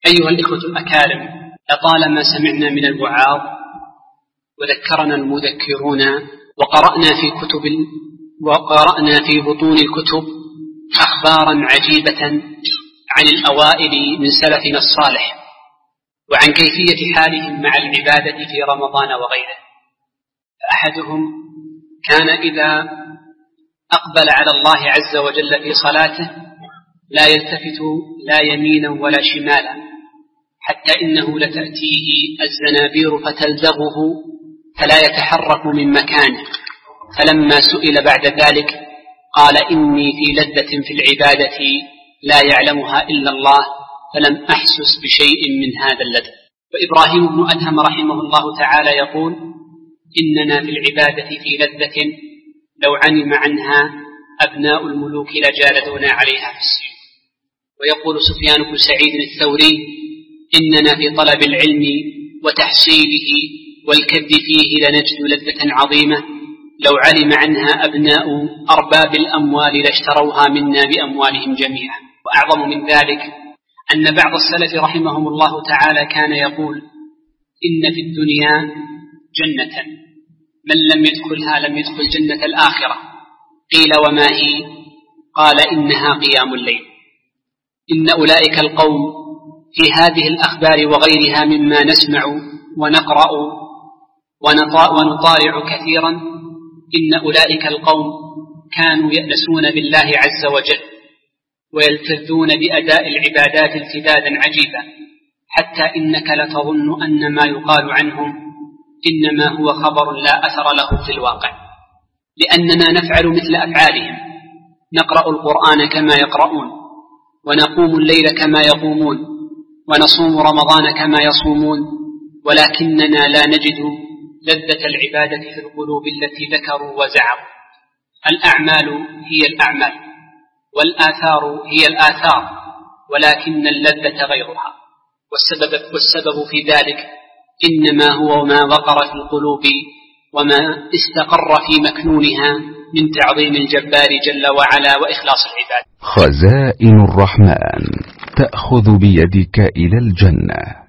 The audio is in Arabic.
أيها الإخوة الأكارم، لطالما سمعنا من الوعاظ وذكرنا المذكرون وقرأنا في بطون الكتب أخبارا عجيبة عن الأوائل من سلفنا الصالح وعن كيفية حالهم مع العبادة في رمضان وغيره. فأحدهم كان إذا أقبل على الله عز وجل في صلاته لا يلتفت لا يمينا ولا شمالا، حتى إنه لتأتيه الزنابير فتلزغه فلا يتحرك من مكانه. فلما سئل بعد ذلك قال: إني في لذة في العبادة لا يعلمها إلا الله، فلم أحسس بشيء من هذا اللذة. وإبراهيم بن أدهم رحمه الله تعالى يقول: إننا في العبادة في لذة لو علم عنها أبناء الملوك لجالدونا عليها في السيوف. ويقول سفيان بن سعيد الثوري: إننا في طلب العلم وتحصيله والكد فيه لنجد لذة عظيمة لو علم عنها أبناء أرباب الأموال لاشتروها منا بأموالهم جميعا. وأعظم من ذلك أن بعض السلف رحمهم الله تعالى كان يقول: إن في الدنيا جنة من لم يدخلها لم يدخل جنة الآخرة. قيل: وما هي؟ قال: إنها قيام الليل. إن أولئك القوم في هذه الأخبار وغيرها مما نسمع ونقرأ ونطالع كثيرا، إن أولئك القوم كانوا يأنسون بالله عز وجل ويلتذون بأداء العبادات التذاذا عجيبا، حتى إنك لتظن أن ما يقال عنهم إنما هو خبر لا أثر له في الواقع، لأننا نفعل مثل أفعالهم، نقرأ القرآن كما يقرؤون، ونقوم الليل كما يقومون، ونصوم رمضان كما يصومون، ولكننا لا نجد لذة العبادة في القلوب التي ذكروا وزعموا. الأعمال هي الأعمال والآثار هي الآثار، ولكن اللذة غيرها. والسبب في ذلك إنما هو ما وقر في القلوب وما استقر في مكنونها من تعظيم الجبار جل وعلا وإخلاص العباد. خزائن الرحمن تأخذ بيدك إلى الجنة.